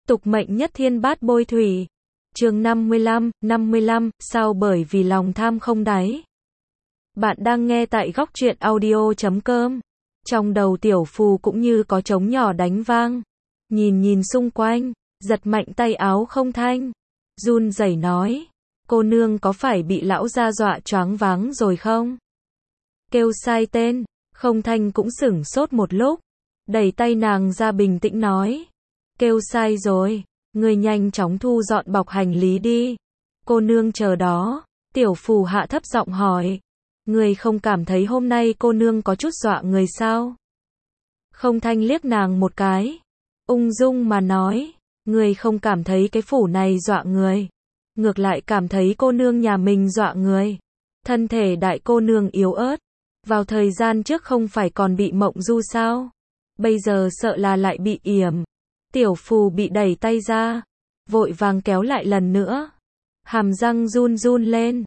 Tục mệnh nhất thiên bát bôi thủy. Chương 55, sao bởi vì lòng tham không đáy. Bạn đang nghe tại góc truyện audio.com. Trong đầu Tiểu Phù cũng như có trống nhỏ đánh vang. Nhìn xung quanh, giật mạnh tay áo Không Thanh. Run rẩy nói, cô nương có phải bị lão gia dọa choáng váng rồi không? Kêu sai tên, Không Thanh cũng sửng sốt một lúc. Đẩy tay nàng ra bình tĩnh nói, kêu sai rồi, người nhanh chóng thu dọn bọc hành lý đi. Cô nương chờ đó. Tiểu Phù hạ thấp giọng hỏi, người không cảm thấy hôm nay cô nương có chút dọa người sao? Không Thanh liếc nàng một cái, ung dung mà nói, người không cảm thấy cái phủ này dọa người, ngược lại cảm thấy cô nương nhà mình dọa người. Thân thể đại cô nương yếu ớt, vào thời gian trước không phải còn bị mộng du sao? Bây giờ sợ là lại bị yểm. Tiểu Phù bị đẩy tay ra, vội vàng kéo lại lần nữa. Hàm răng run run lên.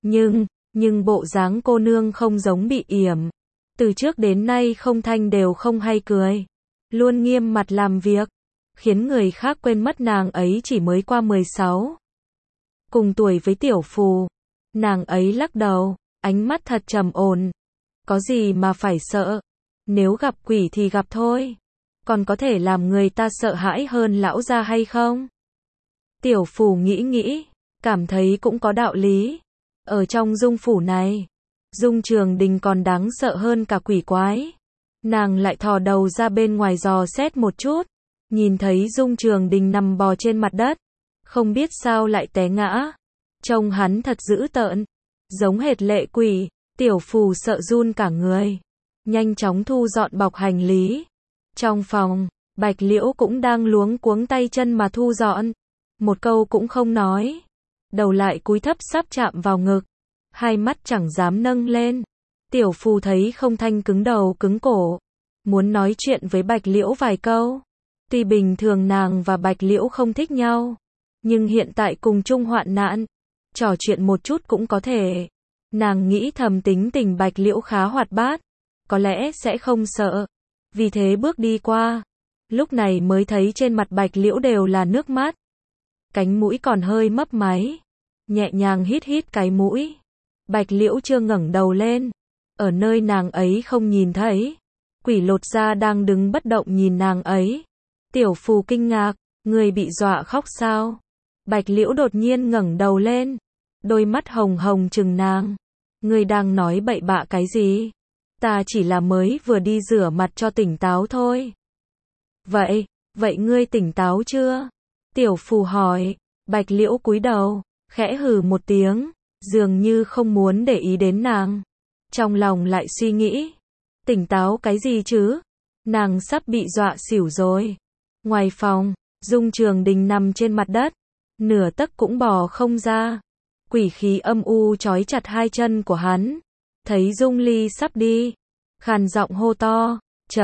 Nhưng bộ dáng cô nương không giống bị yểm. Từ trước đến nay Không Thanh đều không hay cười, luôn nghiêm mặt làm việc, khiến người khác quên mất nàng ấy chỉ mới qua 16. Cùng tuổi với Tiểu Phù. Nàng ấy lắc đầu, ánh mắt thật trầm ổn. Có gì mà phải sợ? Nếu gặp quỷ thì gặp thôi. Còn có thể làm người ta sợ hãi hơn lão gia hay không? Tiểu Phù nghĩ, cảm thấy cũng có đạo lý. Ở trong dung phủ này, Dung Trường Đình còn đáng sợ hơn cả quỷ quái. Nàng lại thò đầu ra bên ngoài dò xét một chút, nhìn thấy Dung Trường Đình nằm bò trên mặt đất, không biết sao lại té ngã. Trông hắn thật dữ tợn, giống hệt lệ quỷ. Tiểu Phù sợ run cả người, nhanh chóng thu dọn bọc hành lý. Trong phòng, Bạch Liễu cũng đang luống cuống tay chân mà thu dọn, một câu cũng không nói, đầu lại cúi thấp sắp chạm vào ngực, hai mắt chẳng dám nâng lên. Tiểu Phù thấy Không Thanh cứng đầu cứng cổ, muốn nói chuyện với Bạch Liễu vài câu. Tuy bình thường nàng và Bạch Liễu không thích nhau, nhưng hiện tại cùng chung hoạn nạn, trò chuyện một chút cũng có thể. Nàng nghĩ thầm tính tình Bạch Liễu khá hoạt bát, có lẽ sẽ không sợ. Vì thế bước đi qua, lúc này mới thấy trên mặt Bạch Liễu đều là nước mắt. Cánh mũi còn hơi mấp máy, nhẹ nhàng hít cái mũi. Bạch Liễu chưa ngẩng đầu lên, ở nơi nàng ấy không nhìn thấy, quỷ lột da đang đứng bất động nhìn nàng ấy. Tiểu Phù kinh ngạc, người bị dọa khóc sao? Bạch Liễu đột nhiên ngẩng đầu lên, đôi mắt hồng hồng trừng nàng. Người đang nói bậy bạ cái gì? Ta chỉ là mới vừa đi rửa mặt cho tỉnh táo thôi. Vậy ngươi tỉnh táo chưa? Tiểu Phù hỏi. Bạch Liễu cúi đầu, khẽ hừ một tiếng, dường như không muốn để ý đến nàng. Trong lòng lại suy nghĩ, tỉnh táo cái gì chứ? Nàng sắp bị dọa xỉu rồi. Ngoài phòng, Dung Trường Đình nằm trên mặt đất, nửa tấc cũng bò không ra. Quỷ khí âm u trói chặt hai chân của hắn. Thấy Dung Ly sắp đi, khàn giọng hô to,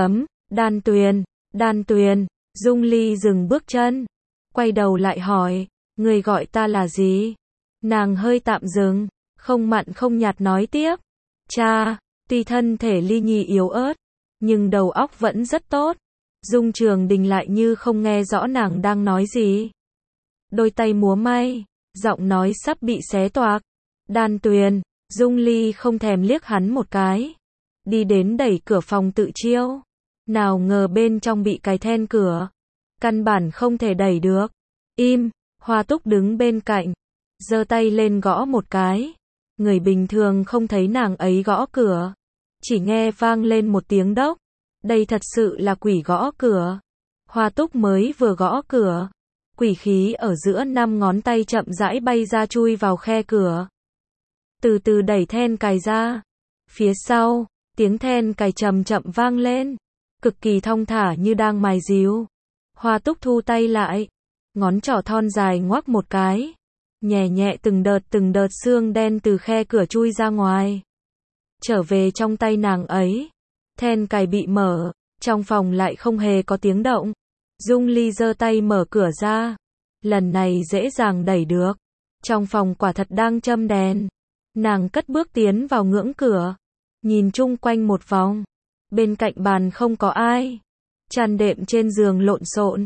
Đan Tuyền. Dung Ly dừng bước chân, quay đầu lại hỏi, người gọi ta là gì? Nàng hơi tạm dừng, không mặn không nhạt nói tiếp, cha. Tuy thân thể Ly Nhi yếu ớt, nhưng đầu óc vẫn rất tốt. Dung Trường Đình lại như không nghe rõ nàng đang nói gì. Đôi tay múa may, giọng nói sắp bị xé toạc. Đan Tuyền. Dung Ly không thèm liếc hắn một cái, đi đến đẩy cửa phòng tự chiêu. Nào ngờ bên trong bị cài then cửa, căn bản không thể đẩy được. Im. Hoa Túc đứng bên cạnh, giơ tay lên gõ một cái. Người bình thường không thấy nàng ấy gõ cửa, chỉ nghe vang lên một tiếng đốc. Đây thật sự là quỷ gõ cửa. Hoa Túc mới vừa gõ cửa, quỷ khí ở giữa 5 ngón tay chậm rãi bay ra chui vào khe cửa. Từ từ đẩy then cài ra. Phía sau, tiếng then cài chậm chậm vang lên, cực kỳ thong thả như đang mài díu. Hoa Túc thu tay lại, ngón trỏ thon dài ngoắc một cái, nhẹ từng đợt xương đen từ khe cửa chui ra ngoài, trở về trong tay nàng ấy. Then cài bị mở, trong phòng lại không hề có tiếng động. Dung Ly giơ tay mở cửa ra, lần này dễ dàng đẩy được. Trong phòng quả thật đang châm đèn. Nàng cất bước tiến vào ngưỡng cửa, nhìn chung quanh một vòng. Bên cạnh bàn không có ai, chăn đệm trên giường lộn xộn,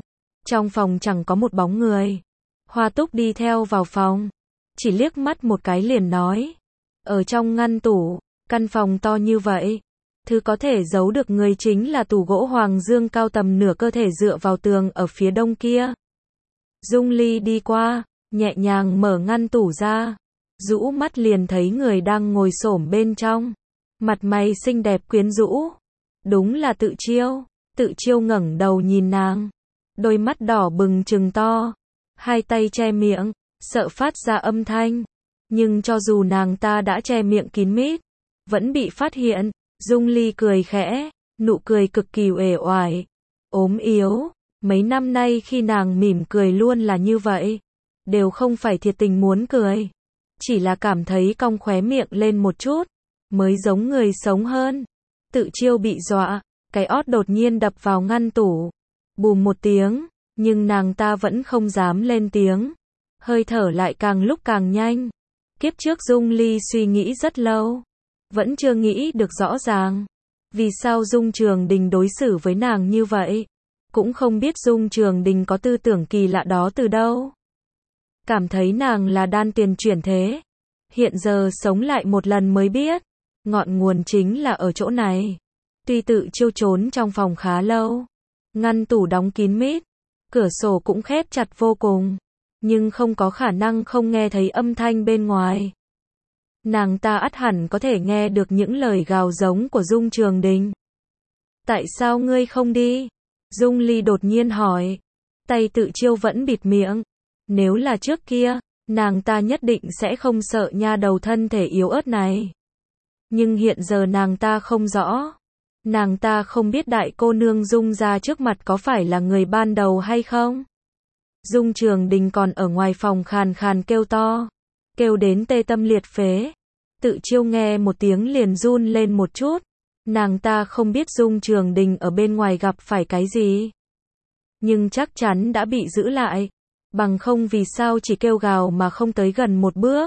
Trong phòng chẳng có một bóng người. Hoa Túc đi theo vào phòng. Chỉ liếc mắt một cái liền nói. Ở trong ngăn tủ, căn phòng to như vậy. Thứ có thể giấu được người chính là tủ gỗ Hoàng Dương cao tầm nửa cơ thể dựa vào tường ở phía đông kia. Dung Ly đi qua, nhẹ nhàng mở ngăn tủ ra. Rũ mắt liền thấy người đang ngồi xổm bên trong. Mặt mày xinh đẹp quyến rũ. Đúng là Tự Chiêu. Tự Chiêu ngẩng đầu nhìn nàng. Đôi mắt đỏ bừng trừng to. Hai tay che miệng, sợ phát ra âm thanh. Nhưng cho dù nàng ta đã che miệng kín mít, vẫn bị phát hiện. Dung Ly cười khẽ, nụ cười cực kỳ uể oải, ốm yếu. Mấy năm nay khi nàng mỉm cười luôn là như vậy. Đều không phải thiệt tình muốn cười. Chỉ là cảm thấy cong khóe miệng lên một chút, mới giống người sống hơn. Tự Chiêu bị dọa, cái ót đột nhiên đập vào ngăn tủ. Bùm một tiếng, nhưng nàng ta vẫn không dám lên tiếng. Hơi thở lại càng lúc càng nhanh. Kiếp trước Dung Ly suy nghĩ rất lâu. Vẫn chưa nghĩ được rõ ràng. Vì sao Dung Trường Đình đối xử với nàng như vậy. Cũng không biết Dung Trường Đình có tư tưởng kỳ lạ đó từ đâu. Cảm thấy nàng là đan tiền chuyển thế. Hiện giờ sống lại một lần mới biết. Ngọn nguồn chính là ở chỗ này. Tuy Tự Chiêu trốn trong phòng khá lâu. Ngăn tủ đóng kín mít. Cửa sổ cũng khép chặt vô cùng. Nhưng không có khả năng không nghe thấy âm thanh bên ngoài. Nàng ta ắt hẳn có thể nghe được những lời gào giống của Dung Trường Đình. Tại sao ngươi không đi? Dung Ly đột nhiên hỏi. Tay Tự Chiêu vẫn bịt miệng. Nếu là trước kia, nàng ta nhất định sẽ không sợ nha đầu thân thể yếu ớt này. Nhưng hiện giờ nàng ta không rõ. Nàng ta không biết đại cô nương Dung ra trước mặt có phải là người ban đầu hay không. Dung Trường Đình còn ở ngoài phòng khàn khàn kêu to. Kêu đến tê tâm liệt phế. Tự Chiêu nghe một tiếng liền run lên một chút. Nàng ta không biết Dung Trường Đình ở bên ngoài gặp phải cái gì. Nhưng chắc chắn đã bị giữ lại. Bằng không vì sao chỉ kêu gào mà không tới gần một bước.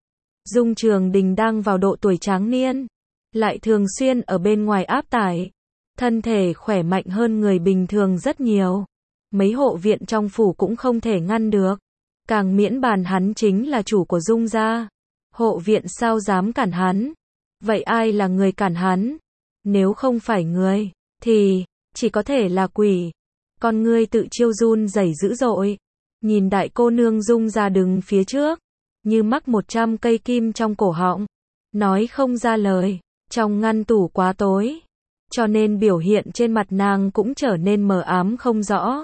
Dung Trường Đình đang vào độ tuổi tráng niên. Lại thường xuyên ở bên ngoài áp tải. Thân thể khỏe mạnh hơn người bình thường rất nhiều. Mấy hộ viện trong phủ cũng không thể ngăn được. Càng miễn bàn hắn chính là chủ của Dung gia. Hộ viện sao dám cản hắn? Vậy ai là người cản hắn? Nếu không phải người, thì chỉ có thể là quỷ. Con ngươi Tự Chiêu run rẩy dữ dội. Nhìn đại cô nương Dung gia đứng phía trước, như mắc 100 cây kim trong cổ họng. Nói không ra lời. Trong ngăn tủ quá tối, cho nên biểu hiện trên mặt nàng cũng trở nên mờ ám không rõ.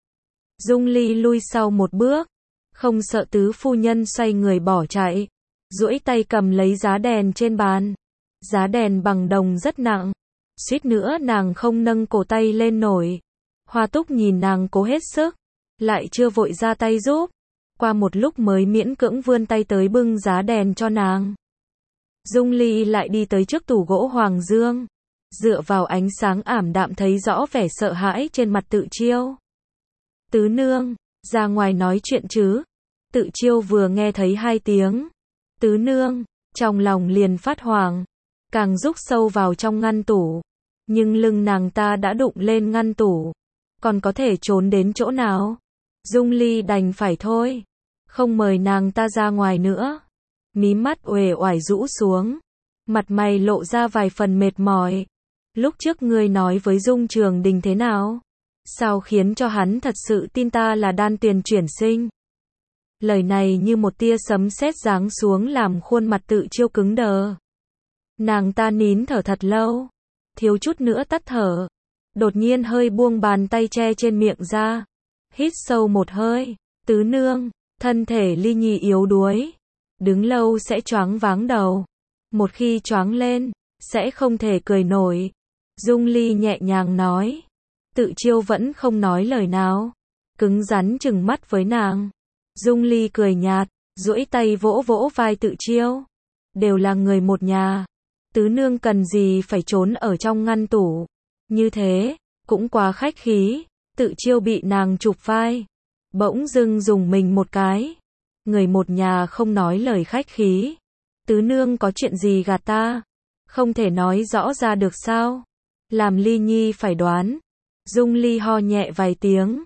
Dung Ly lui sau một bước, không sợ tứ phu nhân xoay người bỏ chạy, duỗi tay cầm lấy giá đèn trên bàn. Giá đèn bằng đồng rất nặng, suýt nữa nàng không nâng cổ tay lên nổi. Hoa Túc nhìn nàng cố hết sức, lại chưa vội ra tay giúp. Qua một lúc mới miễn cưỡng vươn tay tới bưng giá đèn cho nàng. Dung Ly lại đi tới trước tủ gỗ Hoàng Dương. Dựa vào ánh sáng ảm đạm thấy rõ vẻ sợ hãi trên mặt Tự Chiêu. Tứ nương, ra ngoài nói chuyện chứ. Tự Chiêu vừa nghe thấy hai tiếng tứ nương, trong lòng liền phát hoảng. Càng rúc sâu vào trong ngăn tủ. Nhưng lưng nàng ta đã đụng lên ngăn tủ. Còn có thể trốn đến chỗ nào? Dung Ly đành phải thôi. Không mời nàng ta ra ngoài nữa. Mí mắt uể oải rũ xuống. Mặt mày lộ ra vài phần mệt mỏi. Lúc trước ngươi nói với Dung Trường Đình thế nào? Sao khiến cho hắn thật sự tin ta là đan tiền chuyển sinh? Lời này như một tia sấm sét giáng xuống làm khuôn mặt Tự Chiêu cứng đờ. Nàng ta nín thở thật lâu. Thiếu chút nữa tắt thở. Đột nhiên hơi buông bàn tay che trên miệng ra. Hít sâu một hơi. Tứ nương, thân thể Ly Nhi yếu đuối. Đứng lâu sẽ choáng váng đầu. Một khi choáng lên, sẽ không thể cười nổi. Dung Ly nhẹ nhàng nói. Tự Chiêu vẫn không nói lời nào. Cứng rắn chừng mắt với nàng. Dung Ly cười nhạt, duỗi tay vỗ vỗ vai Tự Chiêu. Đều là người một nhà. Tứ nương cần gì phải trốn ở trong ngăn tủ. Như thế, cũng quá khách khí. Tự Chiêu bị nàng chụp vai. Bỗng dưng dùng mình một cái. Người một nhà không nói lời khách khí. Tứ nương có chuyện gì gạt ta? Không thể nói rõ ra được sao? Làm Ly Nhi phải đoán. Dung Ly ho nhẹ vài tiếng.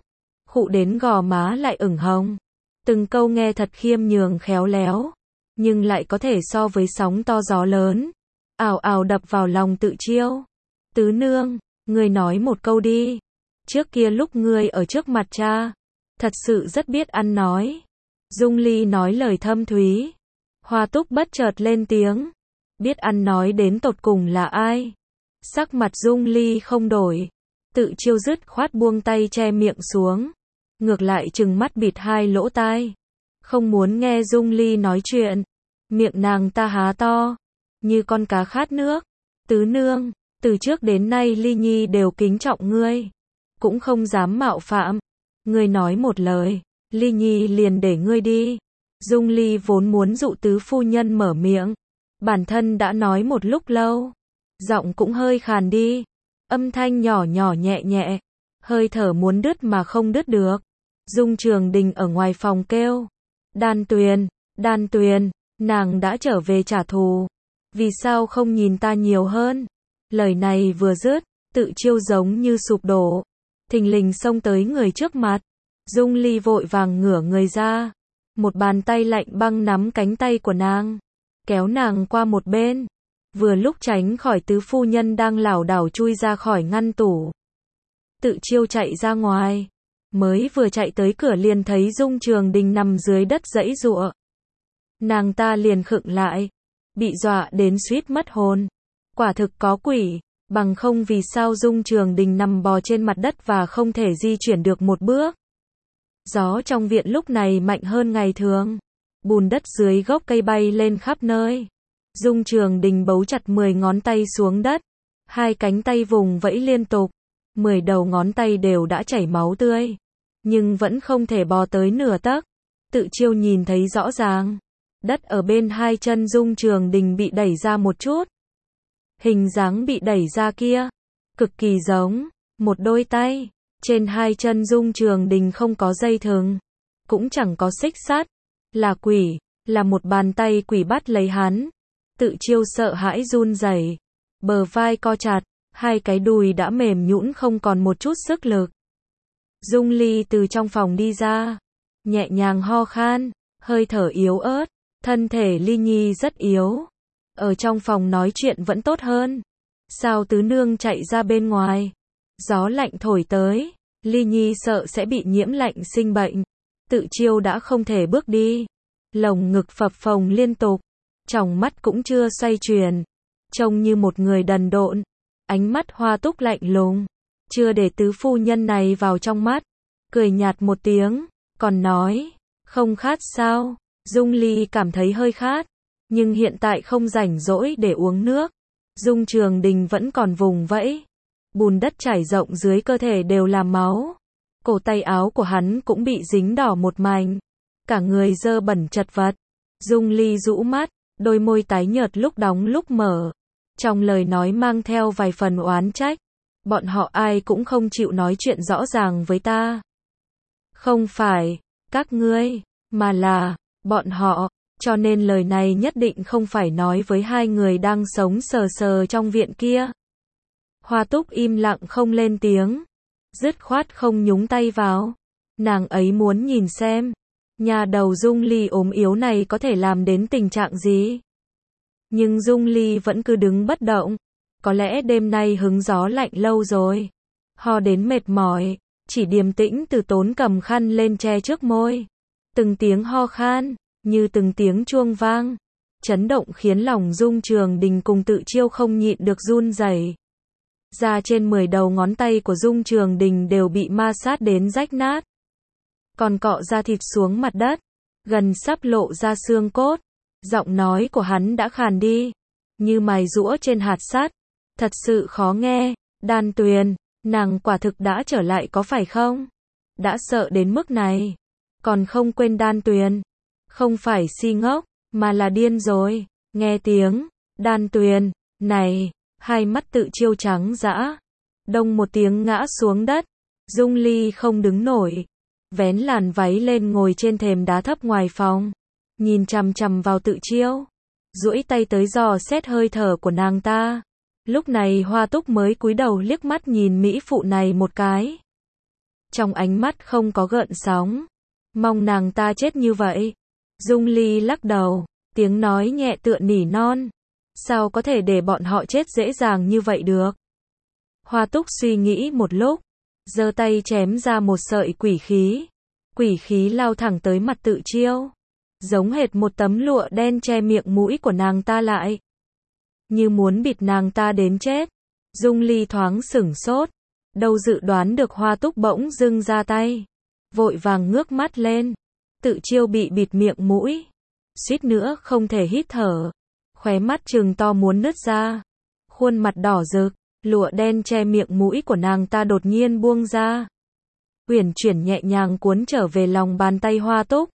khụ đến gò má lại ửng hồng. Từng câu nghe thật khiêm nhường khéo léo, nhưng lại có thể so với sóng to gió lớn, ào ào đập vào lòng Tự Chiêu. Tứ nương, ngươi nói một câu đi. Trước kia lúc ngươi ở trước mặt cha, thật sự rất biết ăn nói. Dung Ly nói lời thâm thúy. Hoa Túc bất chợt lên tiếng. Biết ăn nói đến tột cùng là ai? Sắc mặt Dung Ly không đổi. Tự Chiêu dứt khoát buông tay che miệng xuống. Ngược lại trừng mắt bịt hai lỗ tai. Không muốn nghe Dung Ly nói chuyện. Miệng nàng ta há to, như con cá khát nước. Tứ nương, từ trước đến nay Ly Nhi đều kính trọng ngươi, cũng không dám mạo phạm. Ngươi nói một lời, Ly Nhi liền để ngươi đi. Dung Ly vốn muốn dụ tứ phu nhân mở miệng, bản thân đã nói một lúc lâu, giọng cũng hơi khàn đi, âm thanh nhỏ nhỏ nhẹ nhẹ, hơi thở muốn đứt mà không đứt được. Dung Trường Đình ở ngoài phòng kêu, Đan Tuyền, nàng đã trở về trả thù, vì sao không nhìn ta nhiều hơn? Lời này vừa dứt, Tự Chiêu giống như sụp đổ, thình lình xông tới người trước mặt. Dung Ly vội vàng ngửa người ra, một bàn tay lạnh băng nắm cánh tay của nàng, kéo nàng qua một bên, vừa lúc tránh khỏi tứ phu nhân đang lảo đảo chui ra khỏi ngăn tủ. Tự Chiêu chạy ra ngoài, mới vừa chạy tới cửa liền thấy Dung Trường Đình nằm dưới đất giãy giụa. Nàng ta liền khựng lại, bị dọa đến suýt mất hồn. Quả thực có quỷ, bằng không vì sao Dung Trường Đình nằm bò trên mặt đất và không thể di chuyển được một bước. Gió trong viện lúc này mạnh hơn ngày thường, bùn đất dưới gốc cây bay lên khắp nơi. Dung Trường Đình bấu chặt 10 ngón tay xuống đất, hai cánh tay vùng vẫy liên tục, 10 đầu ngón tay đều đã chảy máu tươi, nhưng vẫn không thể bò tới nửa tấc. Tự Chiêu nhìn thấy rõ ràng, đất ở bên hai chân Dung Trường Đình bị đẩy ra một chút. Hình dáng bị đẩy ra kia, cực kỳ giống một đôi tay. Trên hai chân Dung Trường Đình không có dây thừng, cũng chẳng có xích sắt, là quỷ, là một bàn tay quỷ bắt lấy hắn. Tự Chiêu sợ hãi run rẩy, bờ vai co chặt, hai cái đùi đã mềm nhũn không còn một chút sức lực. Dung Ly từ trong phòng đi ra, nhẹ nhàng ho khan, hơi thở yếu ớt, thân thể Ly Nhi rất yếu, ở trong phòng nói chuyện vẫn tốt hơn. Sao tứ nương chạy ra bên ngoài? Gió lạnh thổi tới, Ly Nhi sợ sẽ bị nhiễm lạnh sinh bệnh. Tự Chiêu đã không thể bước đi, lồng ngực phập phồng liên tục, tròng mắt cũng chưa xoay chuyển, trông như một người đần độn. Ánh mắt Hoa Túc lạnh lùng, chưa để tứ phu nhân này vào trong mắt, cười nhạt một tiếng, còn nói, không khát sao? Dung Ly cảm thấy hơi khát, nhưng hiện tại không rảnh rỗi để uống nước. Dung Trường Đình vẫn còn vùng vẫy, bùn đất trải rộng dưới cơ thể đều là máu, cổ tay áo của hắn cũng bị dính đỏ một mảnh, cả người dơ bẩn chật vật. Dung Ly rũ mắt, đôi môi tái nhợt lúc đóng lúc mở, trong lời nói mang theo vài phần oán trách. Bọn họ ai cũng không chịu nói chuyện rõ ràng với ta. Không phải các ngươi, mà là bọn họ, cho nên lời này nhất định không phải nói với hai người đang sống sờ sờ trong viện kia. Hoa Túc im lặng không lên tiếng, dứt khoát không nhúng tay vào. Nàng ấy muốn nhìn xem, nhà đầu Dung Ly ốm yếu này có thể làm đến tình trạng gì. Nhưng Dung Ly vẫn cứ đứng bất động, có lẽ đêm nay hứng gió lạnh lâu rồi, ho đến mệt mỏi, chỉ điềm tĩnh từ tốn cầm khăn lên che trước môi. Từng tiếng ho khan, như từng tiếng chuông vang, chấn động khiến lòng Dung Trường Đình cùng Tự Chiêu không nhịn được run rẩy. Da trên 10 đầu ngón tay của Dung Trường Đình đều bị ma sát đến rách nát, còn cọ da thịt xuống mặt đất, gần sắp lộ ra xương cốt. Giọng nói của hắn đã khàn đi, như mài giũa trên hạt sắt, thật sự khó nghe. Đan Tuyền, nàng quả thực đã trở lại có phải không? Đã sợ đến mức này, còn không quên Đan Tuyền, không phải si ngốc, mà là điên rồi. Nghe tiếng Đan Tuyền này, hai mắt Tự Chiêu trắng dã, đông một tiếng ngã xuống đất. Dung Ly không đứng nổi, vén làn váy lên ngồi trên thềm đá thấp ngoài phòng, nhìn chằm chằm vào Tự Chiêu, duỗi tay tới dò xét hơi thở của nàng ta. Lúc này Hoa Túc mới cúi đầu liếc mắt nhìn mỹ phụ này một cái. trong ánh mắt không có gợn sóng. Mong nàng ta chết như vậy. Dung Ly lắc đầu, tiếng nói nhẹ tựa nỉ non. Sao có thể để bọn họ chết dễ dàng như vậy được? Hoa Túc suy nghĩ một lúc, giơ tay chém ra một sợi quỷ khí. Quỷ khí lao thẳng tới mặt Tự Chiêu, giống hệt một tấm lụa đen che miệng mũi của nàng ta lại, như muốn bịt nàng ta đến chết. Dung Ly thoáng sửng sốt, đâu dự đoán được Hoa Túc bỗng dưng ra tay, vội vàng ngước mắt lên. Tự Chiêu bị bịt miệng mũi, suýt nữa không thể hít thở, khóe mắt trừng to muốn nứt ra, khuôn mặt đỏ rực. Lụa đen che miệng mũi của nàng ta đột nhiên buông ra, uyển chuyển nhẹ nhàng cuốn trở về lòng bàn tay Hoa Túc.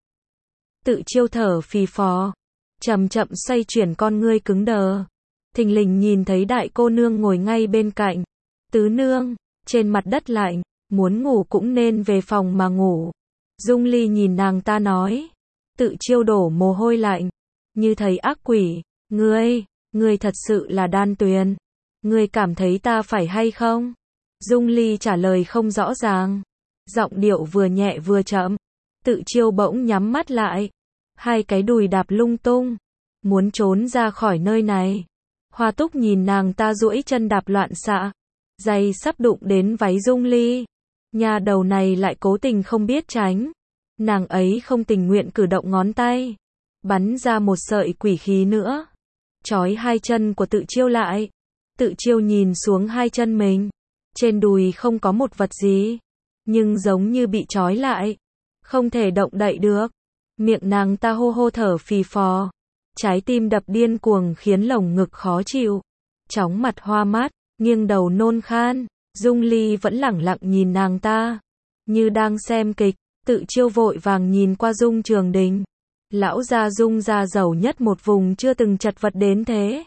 Tự Chiêu thở phì phò, chậm chậm xoay chuyển con ngươi cứng đờ, thình lình nhìn thấy đại cô nương ngồi ngay bên cạnh. Tứ nương, trên mặt đất lạnh, muốn ngủ cũng nên về phòng mà ngủ. Dung Ly nhìn nàng ta nói. Tự Chiêu đổ mồ hôi lạnh, như thấy ác quỷ. Ngươi thật sự là Đan Tuyền. Ngươi cảm thấy ta phải hay không? Dung Ly trả lời không rõ ràng, giọng điệu vừa nhẹ vừa chậm. Tự Chiêu bỗng nhắm mắt lại, hai cái đùi đạp lung tung, muốn trốn ra khỏi nơi này. Hoa Túc nhìn nàng ta duỗi chân đạp loạn xạ, giày sắp đụng đến váy Dung Ly. Nhà đầu này lại cố tình không biết tránh. Nàng ấy không tình nguyện cử động ngón tay, bắn ra một sợi quỷ khí nữa, trói hai chân của Tự Chiêu lại. Tự Chiêu nhìn xuống hai chân mình, trên đùi không có một vật gì, nhưng giống như bị trói lại, không thể động đậy được. Miệng nàng ta hô hô thở phì phò, trái tim đập điên cuồng khiến lồng ngực khó chịu, chóng mặt hoa mắt, nghiêng đầu nôn khan. Dung Ly vẫn lẳng lặng nhìn nàng ta, như đang xem kịch. Tự Chiêu vội vàng nhìn qua Dung Trường Đình. Lão gia Dung gia giàu nhất một vùng chưa từng chật vật đến thế.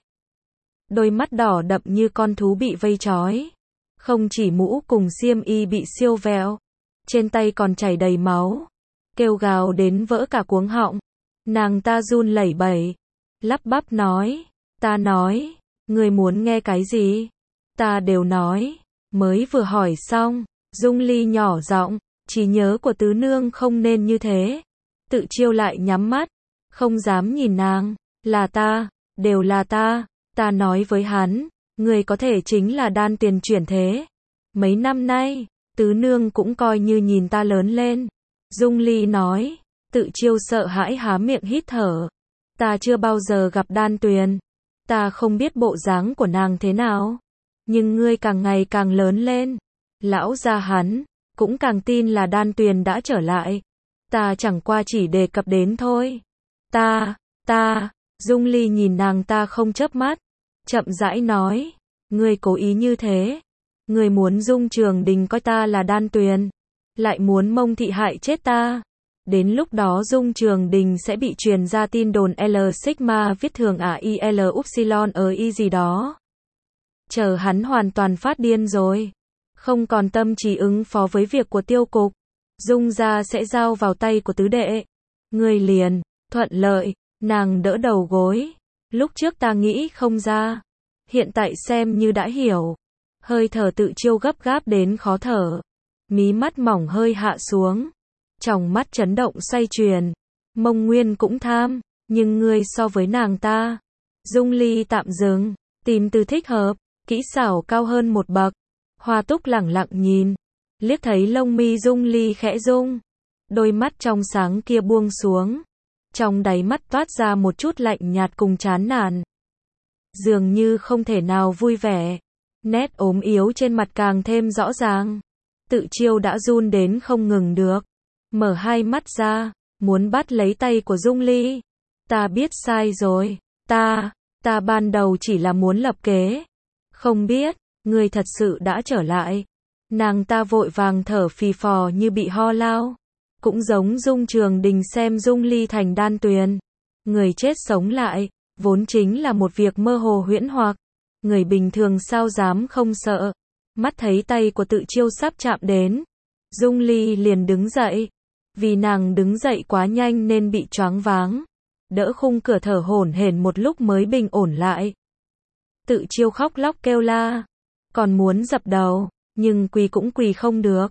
Đôi mắt đỏ đậm như con thú bị vây trói. Không chỉ mũ cùng xiêm y bị siêu vẹo, trên tay còn chảy đầy máu, kêu gào đến vỡ cả cuống họng. Nàng ta run lẩy bẩy, lắp bắp nói, ta nói, ngươi muốn nghe cái gì? Ta đều nói, mới vừa hỏi xong. Dung Ly nhỏ giọng, trí nhớ của tứ nương không nên như thế. Tự Chiêu lại nhắm mắt, không dám nhìn nàng. Là ta, đều là ta. Ta nói với hắn, người có thể chính là Đan Tiền chuyển thế. Mấy năm nay, tứ nương cũng coi như nhìn ta lớn lên. Dung Ly nói. Tự Chiêu sợ hãi há miệng hít thở. Ta chưa bao giờ gặp Đan Tuyền, ta không biết bộ dáng của nàng thế nào, nhưng ngươi càng ngày càng lớn lên. Lão gia hắn cũng càng tin là Đan Tuyền đã trở lại. Ta chẳng qua chỉ đề cập đến thôi. Ta, Dung Ly nhìn nàng ta không chớp mắt, chậm rãi nói, ngươi cố ý như thế. Ngươi muốn Dung Trường Đình coi ta là Đan Tuyền, lại muốn Mông Thị hại chết ta. Đến lúc đó Dung Trường Đình sẽ bị truyền ra tin đồn L Sigma viết thường IL Upsilon Y gì đó. Chờ hắn hoàn toàn phát điên rồi, không còn tâm trí ứng phó với việc của tiêu cục, Dung gia sẽ giao vào tay của tứ đệ. Ngươi liền thuận lợi. Nàng đỡ đầu gối. Lúc trước ta nghĩ không ra, hiện tại xem như đã hiểu. Hơi thở Tự Chiêu gấp gáp đến khó thở, mí mắt mỏng hơi hạ xuống, tròng mắt chấn động xoay chuyển. Mông Nguyên cũng tham, nhưng ngươi so với nàng ta. Dung Ly tạm dừng, tìm từ thích hợp, kỹ xảo cao hơn một bậc. Hoa Túc lẳng lặng nhìn, liếc thấy lông mi Dung Ly khẽ rung, đôi mắt trong sáng kia buông xuống, trong đáy mắt toát ra một chút lạnh nhạt cùng chán nản, dường như không thể nào vui vẻ. Nét ốm yếu trên mặt càng thêm rõ ràng. Tự Chiêu đã run đến không ngừng được, mở hai mắt ra, muốn bắt lấy tay của Dung Ly. Ta biết sai rồi, ta ban đầu chỉ là muốn lập kế, không biết, ngươi thật sự đã trở lại. Nàng ta vội vàng thở phì phò như bị ho lao, cũng giống Dung Trường Đình xem Dung Ly thành Đan Tuyền, người chết sống lại, vốn chính là một việc mơ hồ huyễn hoặc, người bình thường sao dám không sợ. Mắt thấy tay của Tự Chiêu sắp chạm đến, Dung Ly liền đứng dậy, vì nàng đứng dậy quá nhanh nên bị choáng váng, đỡ khung cửa thở hổn hển một lúc mới bình ổn lại. Tự Chiêu khóc lóc kêu la, còn muốn dập đầu, nhưng quỳ cũng quỳ không được.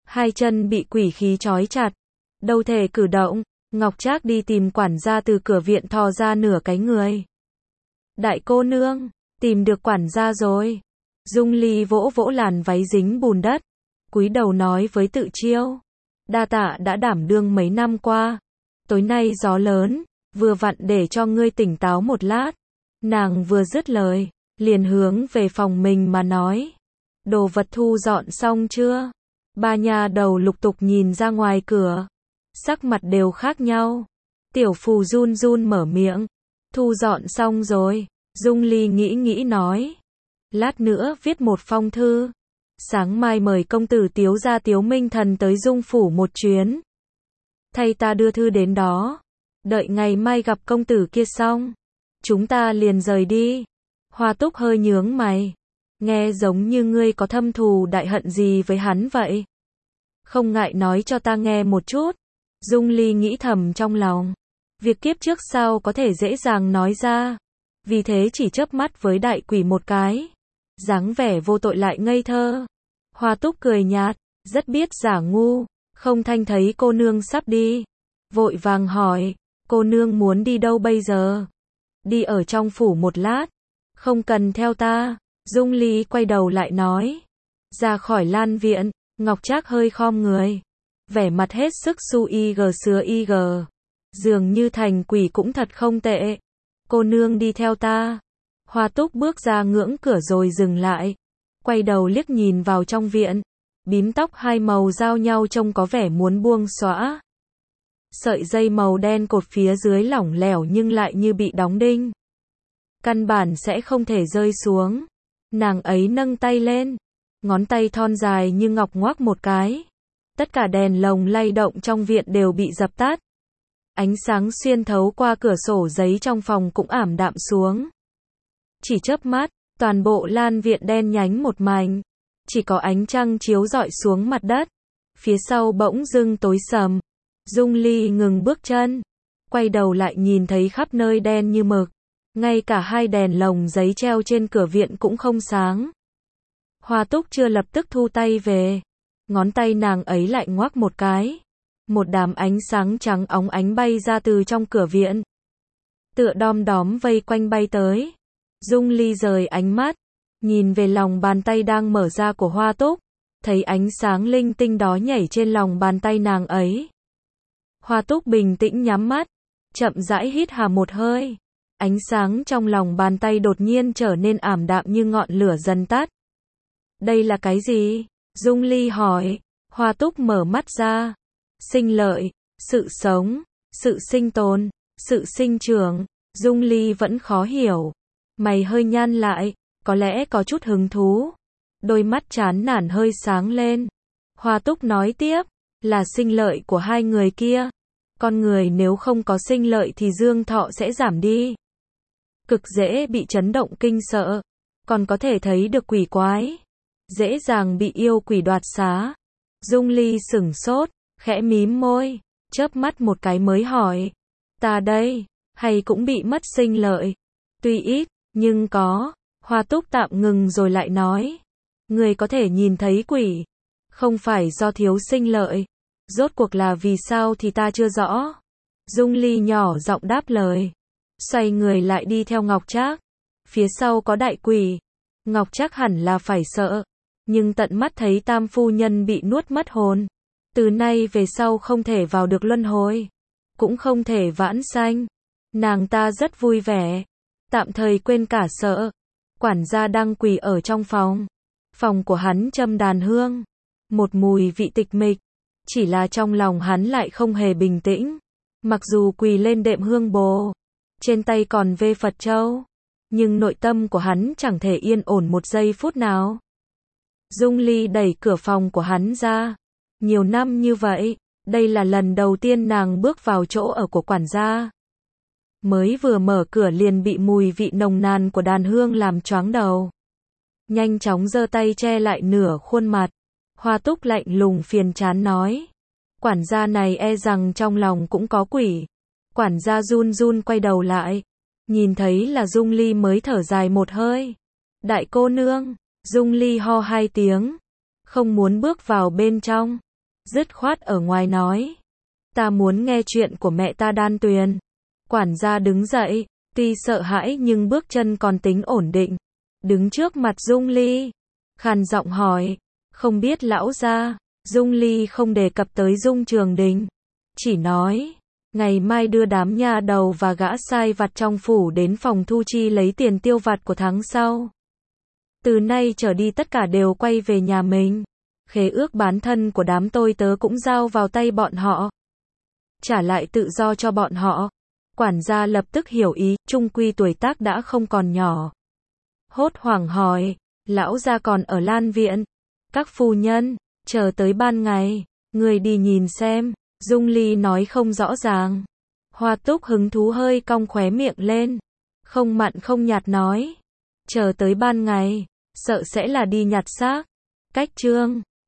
hai chân bị quỷ khí trói chặt, đâu thể cử động. Ngọc Trác đi tìm quản gia từ cửa viện thò ra nửa cái người. Đại cô nương, tìm được quản gia rồi. Dung Ly vỗ vỗ làn váy dính bùn đất, cúi đầu nói với Tự Chiêu. Đa tạ đã đảm đương mấy năm qua. Tối nay gió lớn, vừa vặn để cho ngươi tỉnh táo một lát. Nàng vừa dứt lời, liền hướng về phòng mình mà nói. Đồ vật thu dọn xong chưa? Ba nhà đầu lục tục nhìn ra ngoài cửa. Sắc mặt đều khác nhau. Tiểu Phù run run mở miệng. Thu dọn xong rồi. Dung Ly nghĩ nghĩ nói. Lát nữa viết một phong thư. Sáng mai mời công tử Tiếu gia Tiếu Minh Thần tới Dung phủ một chuyến. Thay ta đưa thư đến đó. Đợi ngày mai gặp công tử kia xong, chúng ta liền rời đi. Hoa Túc hơi nhướng mày. Nghe giống như ngươi có thâm thù đại hận gì với hắn vậy. Không ngại nói cho ta nghe một chút. Dung Ly nghĩ thầm trong lòng. Việc kiếp trước sao có thể dễ dàng nói ra. Vì thế chỉ chớp mắt với đại quỷ một cái. Dáng vẻ vô tội lại ngây thơ. Hoa Túc cười nhạt, rất biết giả ngu. Không Thanh thấy cô nương sắp đi, vội vàng hỏi, cô nương muốn đi đâu bây giờ? Đi ở trong phủ một lát, không cần theo ta. Dung Ly quay đầu lại nói. Ra khỏi Lan viện, Ngọc Trác hơi khom người, vẻ mặt hết sức su y gờ sứa y gờ. Dường như thành quỷ cũng thật không tệ. Cô nương đi theo ta. Hoa Túc bước ra ngưỡng cửa rồi dừng lại, quay đầu liếc nhìn vào trong viện. Bím tóc hai màu giao nhau trông có vẻ muốn buông xõa. Sợi dây màu đen cột phía dưới lỏng lẻo nhưng lại như bị đóng đinh. Căn bản sẽ không thể rơi xuống. Nàng ấy nâng tay lên, ngón tay thon dài như ngọc ngoắc một cái. Tất cả đèn lồng lay động trong viện đều bị dập tắt. Ánh sáng xuyên thấu qua cửa sổ giấy trong phòng cũng ảm đạm xuống. Chỉ chớp mắt, toàn bộ Lan viện đen nhánh một mảnh. Chỉ có ánh trăng chiếu rọi xuống mặt đất. Phía sau bỗng dưng tối sầm. Dung Ly ngừng bước chân, quay đầu lại nhìn thấy khắp nơi đen như mực. Ngay cả hai đèn lồng giấy treo trên cửa viện cũng không sáng. Hoa Túc chưa lập tức thu tay về. Ngón tay nàng ấy lại ngoắc một cái. Một đám ánh sáng trắng óng ánh bay ra từ trong cửa viện. Tựa đom đóm vây quanh bay tới. Dung Ly rời ánh mắt, nhìn về lòng bàn tay đang mở ra của Hoa Túc. Thấy ánh sáng linh tinh đó nhảy trên lòng bàn tay nàng ấy. Hoa Túc bình tĩnh nhắm mắt, chậm rãi hít hà một hơi. Ánh sáng trong lòng bàn tay đột nhiên trở nên ảm đạm như ngọn lửa dần tắt. Đây là cái gì? Dung Ly hỏi. Hoa Túc mở mắt ra. Sinh lợi, sự sống, sự sinh tồn, sự sinh trưởng. Dung Ly vẫn khó hiểu. Mày hơi nhăn lại, có lẽ có chút hứng thú. Đôi mắt chán nản hơi sáng lên. Hoa Túc nói tiếp, là sinh lợi của hai người kia. Con người nếu không có sinh lợi thì dương thọ sẽ giảm đi. Cực dễ bị chấn động kinh sợ. Còn có thể thấy được quỷ quái. Dễ dàng bị yêu quỷ đoạt xá. Dung Ly sửng sốt, khẽ mím môi, chớp mắt một cái mới hỏi. Ta đây, hay cũng bị mất sinh lợi? Tuy ít, nhưng có. Hoa Túc tạm ngừng rồi lại nói. Người có thể nhìn thấy quỷ. Không phải do thiếu sinh lợi. Rốt cuộc là vì sao thì ta chưa rõ. Dung Ly nhỏ giọng đáp lời. Xoay người lại đi theo Ngọc Trác. Phía sau có đại quỷ. Ngọc Trác hẳn là phải sợ. Nhưng tận mắt thấy tam phu nhân bị nuốt mất hồn. Từ nay về sau không thể vào được luân hồi. Cũng không thể vãng sanh. Nàng ta rất vui vẻ. Tạm thời quên cả sợ. Quản gia đang quỳ ở trong phòng. Phòng của hắn châm đàn hương. Một mùi vị tịch mịch. Chỉ là trong lòng hắn lại không hề bình tĩnh. Mặc dù quỳ lên đệm hương bồ. Trên tay còn vê Phật châu. Nhưng nội tâm của hắn chẳng thể yên ổn một giây phút nào. Dung Ly đẩy cửa phòng của hắn ra. Nhiều năm như vậy, đây là lần đầu tiên nàng bước vào chỗ ở của quản gia. Mới vừa mở cửa liền bị mùi vị nồng nàn của đàn hương làm choáng đầu. Nhanh chóng giơ tay che lại nửa khuôn mặt. Hoa Túc lạnh lùng phiền chán nói. Quản gia này e rằng trong lòng cũng có quỷ. Quản gia run run quay đầu lại. Nhìn thấy là Dung Ly mới thở dài một hơi. Đại cô nương. Dung Ly ho hai tiếng. Không muốn bước vào bên trong. dứt khoát ở ngoài nói. Ta muốn nghe chuyện của mẹ ta Đan Tuyền. Quản gia đứng dậy, tuy sợ hãi nhưng bước chân còn tính ổn định. Đứng trước mặt Dung Ly, khàn giọng hỏi, không biết lão gia. Dung Ly không đề cập tới Dung Trường Đình, chỉ nói, ngày mai đưa đám nha đầu và gã sai vặt trong phủ đến phòng thu chi lấy tiền tiêu vặt của tháng sau. Từ nay trở đi tất cả đều quay về nhà mình. Khế ước bán thân của đám tôi tớ cũng giao vào tay bọn họ. Trả lại tự do cho bọn họ. Quản gia lập tức hiểu ý, chung quy tuổi tác đã không còn nhỏ. Hốt hoảng hỏi, lão gia còn ở Lan Viện. Các phu nhân, chờ tới ban ngày, người đi nhìn xem. Dung Ly nói không rõ ràng. Hoa Túc hứng thú hơi cong khóe miệng lên. Không mặn không nhạt nói. Chờ tới ban ngày, sợ sẽ là đi nhặt xác. Cách chương